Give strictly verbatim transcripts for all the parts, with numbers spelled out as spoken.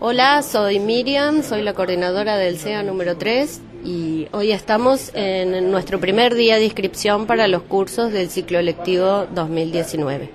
Hola, soy Miriam, soy la coordinadora del C E A número tres y hoy estamos en nuestro primer día de inscripción para los cursos del ciclo lectivo dos mil diecinueve.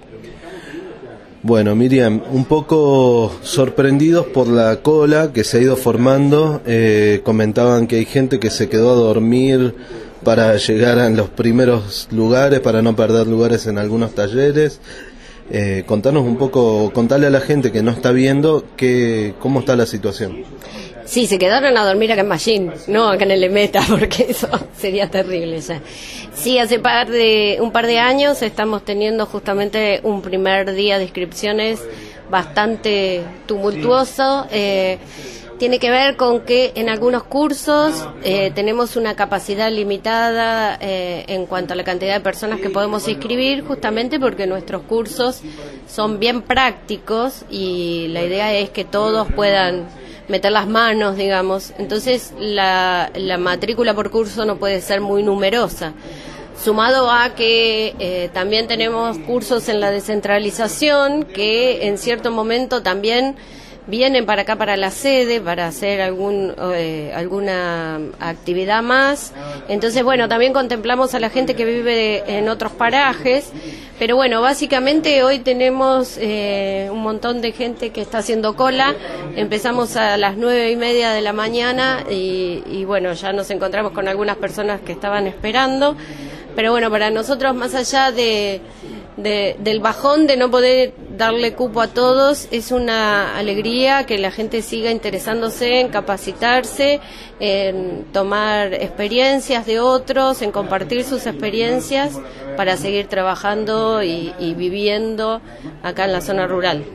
Bueno, Miriam, un poco sorprendidos por la cola que se ha ido formando. Eh, comentaban que hay gente que se quedó a dormir para llegar a los primeros lugares, para no perder lugares en algunos talleres. Eh, contanos un poco, contale a la gente que no está viendo que, cómo está la situación. Sí, se quedaron a dormir acá en Mallín, no acá en el Emeta, porque eso sería terrible ya. Sí, hace par de, un par de años estamos teniendo justamente un primer día de inscripciones bastante tumultuoso. Eh, tiene que ver con que en algunos cursos eh, tenemos una capacidad limitada eh, en cuanto a la cantidad de personas que podemos inscribir, justamente porque nuestros cursos son bien prácticos y la idea es que todos puedan meter las manos, digamos. Entonces la, la matrícula por curso no puede ser muy numerosa, sumado a que eh, también tenemos cursos en la descentralización que en cierto momento también vienen para acá, para la sede, para hacer algún eh, alguna actividad más. Entonces, bueno, también contemplamos a la gente que vive en otros parajes, pero bueno, básicamente hoy tenemos eh, un montón de gente que está haciendo cola. Empezamos a las nueve y media de la mañana y, y bueno, ya nos encontramos con algunas personas que estaban esperando, pero bueno, para nosotros, más allá de De, del bajón de no poder darle cupo a todos, es una alegría que la gente siga interesándose en capacitarse, en tomar experiencias de otros, en compartir sus experiencias para seguir trabajando y, y viviendo acá en la zona rural.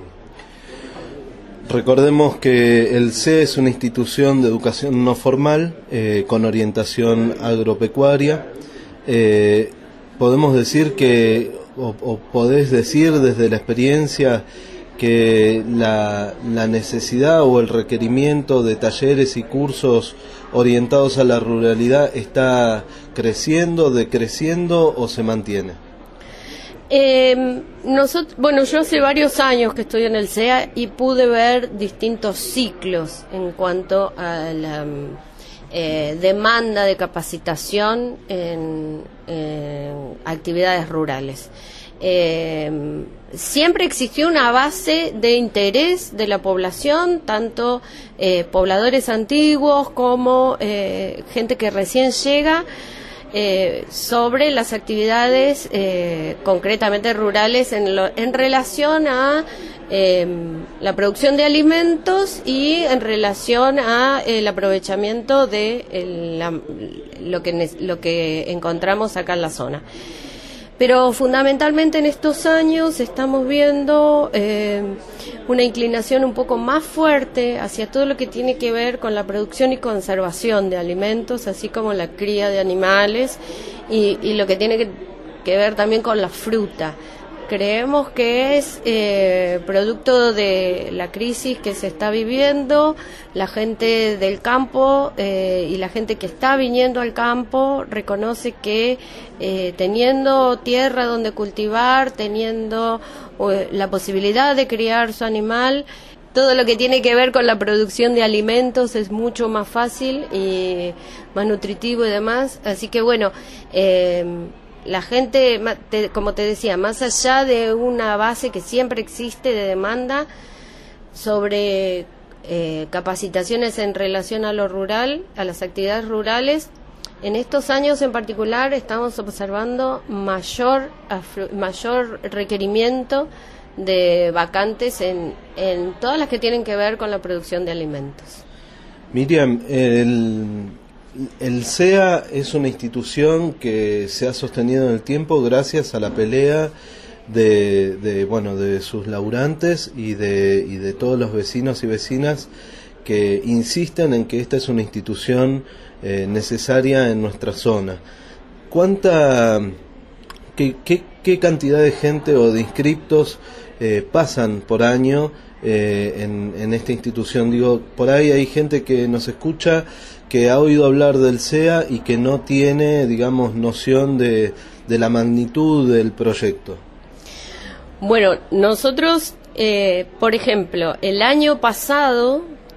Recordemos que el C E A es una institución de educación no formal eh, con orientación agropecuaria. Eh, podemos decir que O, o podés decir desde la experiencia que la, la necesidad o el requerimiento de talleres y cursos orientados a la ruralidad está creciendo, decreciendo o se mantiene. Eh, nosotros, bueno, yo hace varios años que estoy en el C E A y pude ver distintos ciclos en cuanto a la eh, demanda de capacitación en, en actividades rurales. Eh, siempre existió una base de interés de la población, tanto eh, pobladores antiguos como eh, gente que recién llega, eh, sobre las actividades eh, concretamente rurales en, lo, en relación a eh, la producción de alimentos y en relación a el aprovechamiento de el, la, lo que lo que encontramos acá en la zona. Pero fundamentalmente en estos años estamos viendo eh, una inclinación un poco más fuerte hacia todo lo que tiene que ver con la producción y conservación de alimentos, así como la cría de animales y, y lo que tiene que, que ver también con la fruta. Creemos que es eh, producto de la crisis que se está viviendo. La gente del campo eh, y la gente que está viniendo al campo reconoce que eh, teniendo tierra donde cultivar, teniendo eh, la posibilidad de criar su animal, todo lo que tiene que ver con la producción de alimentos es mucho más fácil y más nutritivo y demás. Así que bueno, eh, la gente, como te decía, más allá de una base que siempre existe de demanda sobre eh, capacitaciones en relación a lo rural, a las actividades rurales, en estos años en particular estamos observando mayor, mayor requerimiento de vacantes en, en todas las que tienen que ver con la producción de alimentos. Miriam, el... El C E A es una institución que se ha sostenido en el tiempo gracias a la pelea de, de bueno de sus laburantes y de y de todos los vecinos y vecinas que insisten en que esta es una institución eh, necesaria en nuestra zona. ¿Cuánta qué, qué, qué cantidad de gente o de inscriptos eh, pasan por año eh, en, en esta institución? Digo, por ahí hay gente que nos escucha que ha oído hablar del C E A y que no tiene, digamos, noción de, de la magnitud del proyecto. Bueno, nosotros, eh, por ejemplo, el año pasado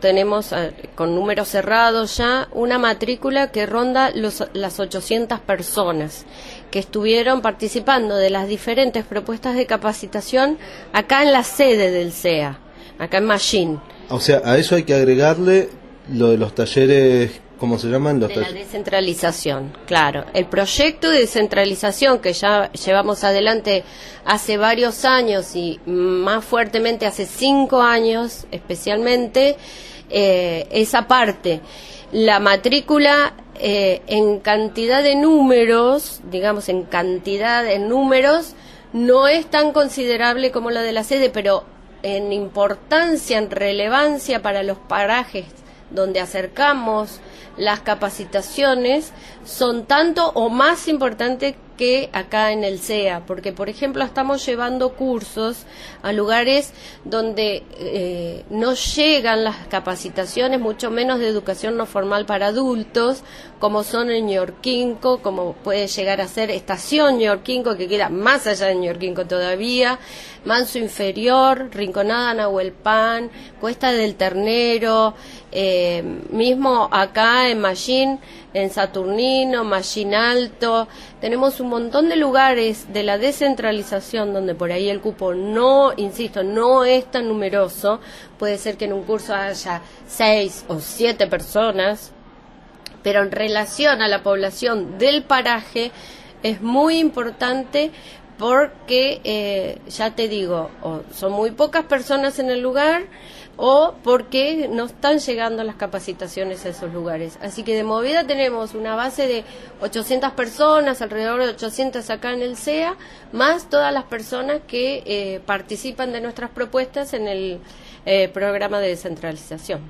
tenemos eh, con números cerrados ya una matrícula que ronda los, las ochocientas personas que estuvieron participando de las diferentes propuestas de capacitación acá en la sede del C E A, acá en Mallín. O sea, a eso hay que agregarle lo de los talleres, ¿cómo se llaman? Los de la talleres. descentralización, claro. El proyecto de descentralización que ya llevamos adelante hace varios años y más fuertemente hace cinco años especialmente, eh, esa parte, la matrícula eh, en cantidad de números, digamos en cantidad de números, no es tan considerable como la de la sede, pero en importancia, en relevancia para los parajes donde acercamos las capacitaciones, son tanto o más importantes que acá en el C E A, porque por ejemplo estamos llevando cursos a lugares donde eh, no llegan las capacitaciones, mucho menos de educación no formal para adultos, como son en Ñorquinco, como puede llegar a ser Estación Ñorquinco, que queda más allá de Ñorquinco todavía, Manso Inferior, Rinconada Nahuelpan, Cuesta del Ternero, eh, mismo acá en Mallín, en Saturnino, Mallín Alto. Tenemos un montón de lugares de la descentralización donde por ahí el cupo no, insisto, no es tan numeroso. Puede ser que en un curso haya seis o siete personas, pero en relación a la población del paraje es muy importante porque, eh, ya te digo, o son muy pocas personas en el lugar o porque no están llegando las capacitaciones a esos lugares. Así que de movida tenemos una base de ochocientas personas, alrededor de ochocientas acá en el C E A, más todas las personas que eh, participan de nuestras propuestas en el eh, programa de descentralización.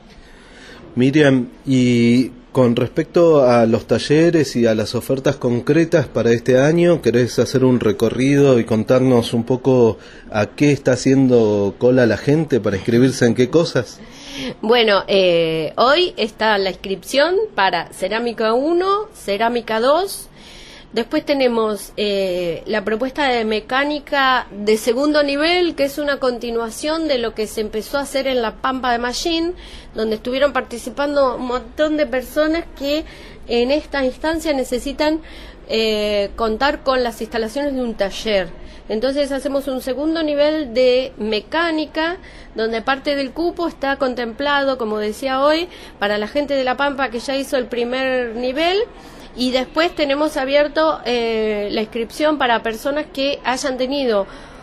Miriam, y con respecto a los talleres y a las ofertas concretas para este año, ¿querés hacer un recorrido y contarnos un poco a qué está haciendo cola la gente para inscribirse en qué cosas? Bueno, eh, hoy está la inscripción para Cerámica uno, Cerámica dos. Después tenemos eh, la propuesta de mecánica de segundo nivel, que es una continuación de lo que se empezó a hacer en la Pampa de Mallín, donde estuvieron participando un montón de personas que en esta instancia necesitan eh, contar con las instalaciones de un taller. Entonces hacemos un segundo nivel de mecánica, donde parte del cupo está contemplado, como decía hoy, para la gente de La Pampa que ya hizo el primer nivel. Y después tenemos abierto eh, la inscripción para personas que hayan tenido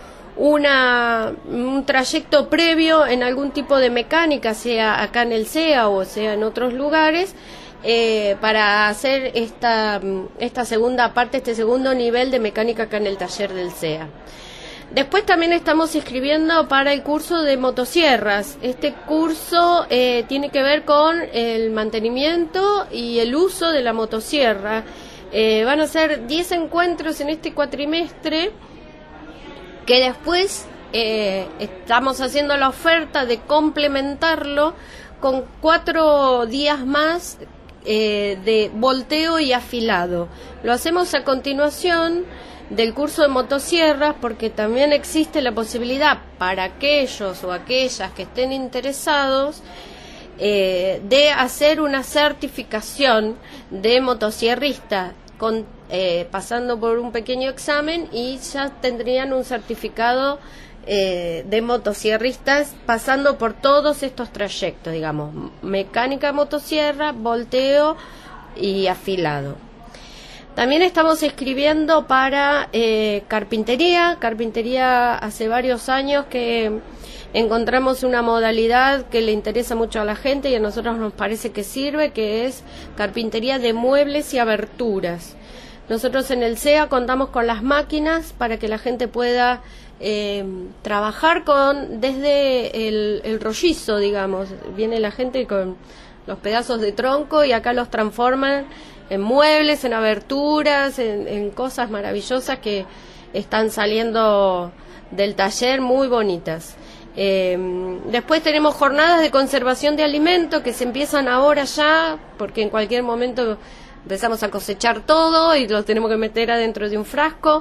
una, un trayecto previo en algún tipo de mecánica, sea acá en el C E A o sea en otros lugares, eh, para hacer esta, esta segunda parte, este segundo nivel de mecánica acá en el taller del C E A. Después también estamos inscribiendo para el curso de motosierras. Este curso eh, tiene que ver con el mantenimiento y el uso de la motosierra. Eh, van a ser diez encuentros en este cuatrimestre, que después eh, estamos haciendo la oferta de complementarlo con cuatro días más eh, de volteo y afilado. Lo hacemos a continuación del curso de motosierras, porque también existe la posibilidad para aquellos o aquellas que estén interesados eh, de hacer una certificación de motosierrista, con, eh, pasando por un pequeño examen, y ya tendrían un certificado eh, de motosierristas pasando por todos estos trayectos, digamos, mecánica de motosierra, volteo y afilado. También estamos escribiendo para eh, carpintería. Carpintería hace varios años que encontramos una modalidad que le interesa mucho a la gente y a nosotros nos parece que sirve, que es carpintería de muebles y aberturas. Nosotros en el C E A contamos con las máquinas para que la gente pueda eh, trabajar con desde el, el rollizo, digamos. Viene la gente con los pedazos de tronco y acá los transforman en muebles, en aberturas, en, en cosas maravillosas que están saliendo del taller, muy bonitas. Eh, después tenemos jornadas de conservación de alimentos que se empiezan ahora ya, porque en cualquier momento empezamos a cosechar todo y lo tenemos que meter adentro de un frasco.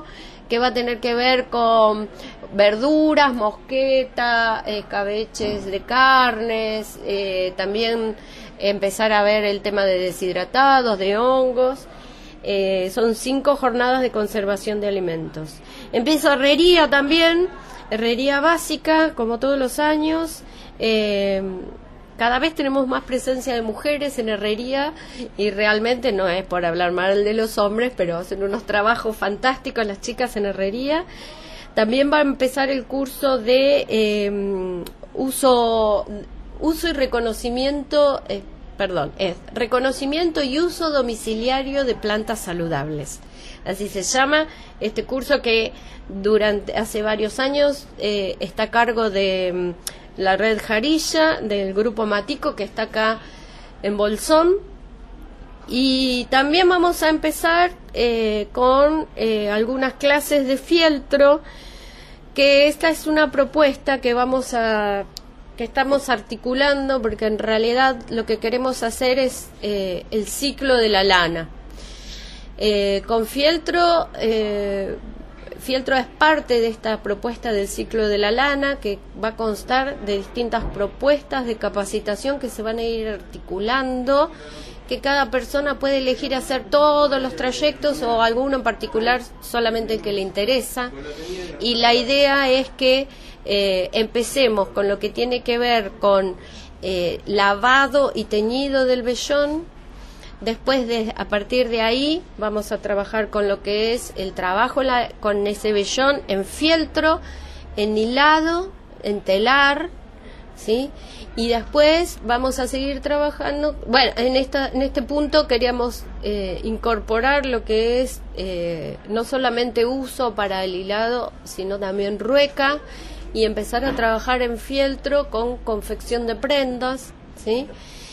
que va a tener que ver con verduras, mosqueta, escabeches de carnes, eh, también empezar a ver el tema de deshidratados, de hongos. Eh, son cinco jornadas de conservación de alimentos. Empieza herrería también, herrería básica, como todos los años. Eh, cada vez tenemos más presencia de mujeres en herrería y realmente no es por hablar mal de los hombres, pero hacen unos trabajos fantásticos las chicas en herrería. También va a empezar el curso de eh, uso, uso y reconocimiento, eh, perdón, es reconocimiento y uso domiciliario de plantas saludables. Así se llama este curso que durante hace varios años eh, está a cargo de la red Jarilla, del grupo Matico, que está acá en Bolsón. Y también vamos a empezar eh, con eh, algunas clases de fieltro, que esta es una propuesta que vamos a que estamos articulando, porque en realidad lo que queremos hacer es eh, el ciclo de la lana. Eh, con fieltro, eh, fieltro es parte de esta propuesta del ciclo de la lana, que va a constar de distintas propuestas de capacitación que se van a ir articulando, que cada persona puede elegir hacer todos los trayectos o alguno en particular solamente el que le interesa. Y la idea es que eh, empecemos con lo que tiene que ver con eh, lavado y teñido del vellón. Después, de, a partir de ahí, vamos a trabajar con lo que es el trabajo la, con ese vellón en fieltro, en hilado, en telar, ¿sí? Y después vamos a seguir trabajando. Bueno, en esta en este punto queríamos eh, incorporar lo que es eh, no solamente uso para el hilado, sino también rueca, y empezar a trabajar en fieltro con confección de prendas, ¿sí?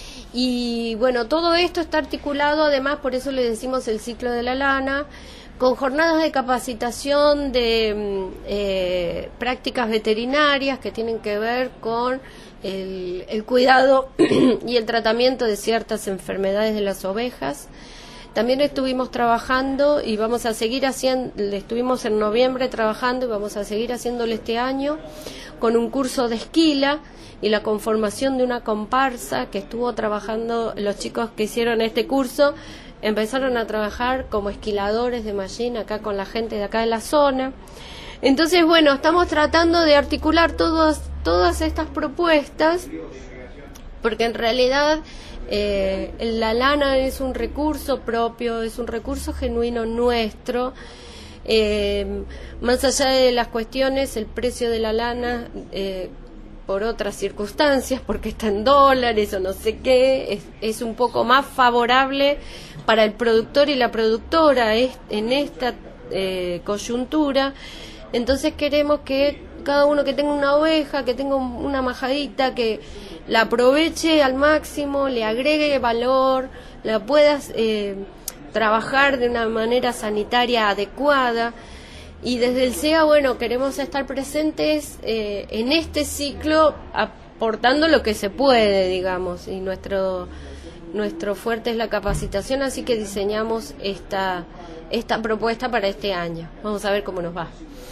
Y bueno, todo esto está articulado, además, por eso le decimos el ciclo de la lana, con jornadas de capacitación de eh, prácticas veterinarias que tienen que ver con el, el cuidado y el tratamiento de ciertas enfermedades de las ovejas. También estuvimos trabajando y vamos a seguir haciendo, estuvimos en noviembre trabajando y vamos a seguir haciéndolo este año con un curso de esquila y la conformación de una comparsa que estuvo trabajando. Los chicos que hicieron este curso empezaron a trabajar como esquiladores de mallín acá con la gente de acá de la zona. Entonces, bueno, estamos tratando de articular todas, todas estas propuestas, porque en realidad eh, la lana es un recurso propio, es un recurso genuino nuestro. Eh, más allá de las cuestiones, el precio de la lana, eh, por otras circunstancias, porque está en dólares o no sé qué, es, es un poco más favorable para el productor y la productora es, en esta eh, coyuntura. Entonces queremos que cada uno que tenga una oveja, que tenga un, una majadita, que la aproveche al máximo, le agregue valor, la puedas eh, trabajar de una manera sanitaria adecuada. Y desde el C E A, bueno, queremos estar presentes eh, en este ciclo, aportando lo que se puede, digamos, y nuestro nuestro fuerte es la capacitación, así que diseñamos esta esta propuesta para este año. Vamos a ver cómo nos va.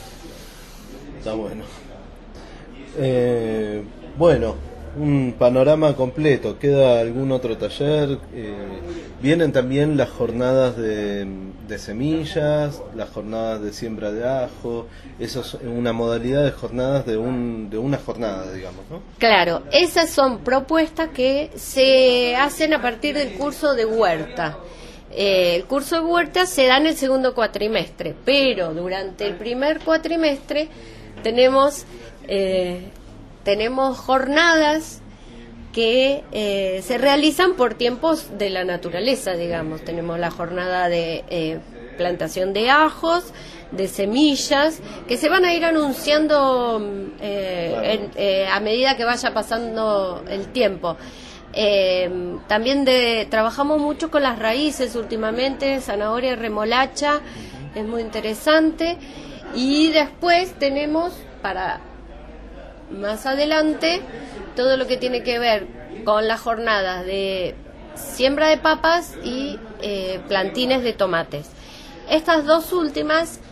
Está bueno. Eh, bueno, un panorama completo. ¿Queda algún otro taller? Eh, vienen también las jornadas de, de semillas, las jornadas de siembra de ajo. Eso es una modalidad de jornadas de un de una jornada, digamos, ¿no? Claro, esas son propuestas que se hacen a partir del curso de huerta. Eh, el curso de huerta se da en el segundo cuatrimestre, pero durante el primer cuatrimestre tenemos eh, tenemos jornadas que eh, se realizan por tiempos de la naturaleza, digamos. Tenemos la jornada de eh, plantación de ajos, de semillas, que se van a ir anunciando eh, en, eh, a medida que vaya pasando el tiempo. Eh, también de, trabajamos mucho con las raíces últimamente, zanahoria y remolacha, es muy interesante. Y después tenemos para más adelante todo lo que tiene que ver con las jornadas de siembra de papas y eh, plantines de tomates. Estas dos últimas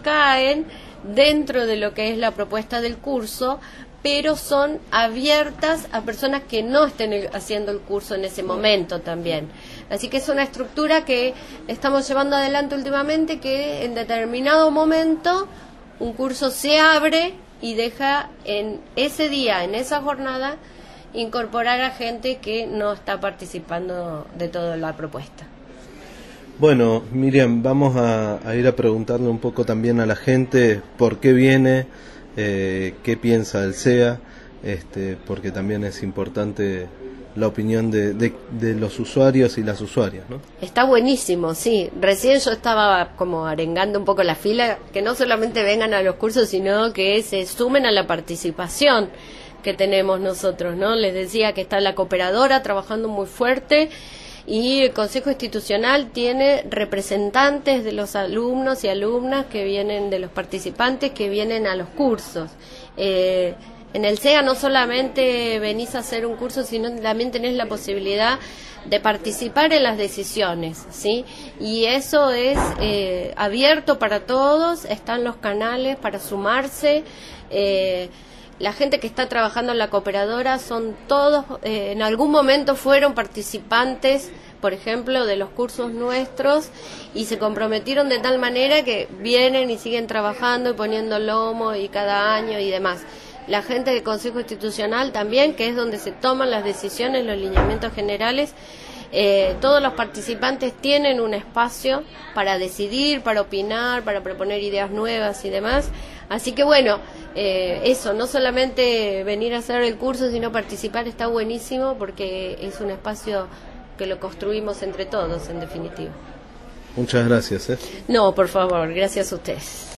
caen dentro de lo que es la propuesta del curso, pero son abiertas a personas que no estén haciendo el curso en ese momento también. Así que es una estructura que estamos llevando adelante últimamente, que en determinado momento un curso se abre y deja en ese día, en esa jornada, incorporar a gente que no está participando de toda la propuesta. Bueno, Miriam, vamos a, a ir a preguntarle un poco también a la gente por qué viene, eh, qué piensa del C E A, este, porque también es importante la opinión de, de, de los usuarios y las usuarias, ¿no? Está buenísimo, sí. Recién yo estaba como arengando un poco la fila, que no solamente vengan a los cursos, sino que se sumen a la participación que tenemos nosotros, ¿no? Les decía que está la cooperadora trabajando muy fuerte, y el Consejo Institucional tiene representantes de los alumnos y alumnas que vienen, de los participantes que vienen a los cursos. Eh, en el C E A no solamente venís a hacer un curso, sino también tenés la posibilidad de participar en las decisiones, ¿sí? Y eso es eh, abierto para todos, están los canales para sumarse. eh, La gente que está trabajando en la cooperadora son todos, eh, en algún momento fueron participantes, por ejemplo, de los cursos nuestros, y se comprometieron de tal manera que vienen y siguen trabajando y poniendo lomo y cada año y demás. La gente del Consejo Institucional también, que es donde se toman las decisiones, los lineamientos generales. Eh, todos los participantes tienen un espacio para decidir, para opinar, para proponer ideas nuevas y demás. Así que bueno, eh, eso, no solamente venir a hacer el curso, sino participar está buenísimo, porque es un espacio que lo construimos entre todos, en definitiva. Muchas gracias. ¿eh? No, por favor, gracias a ustedes.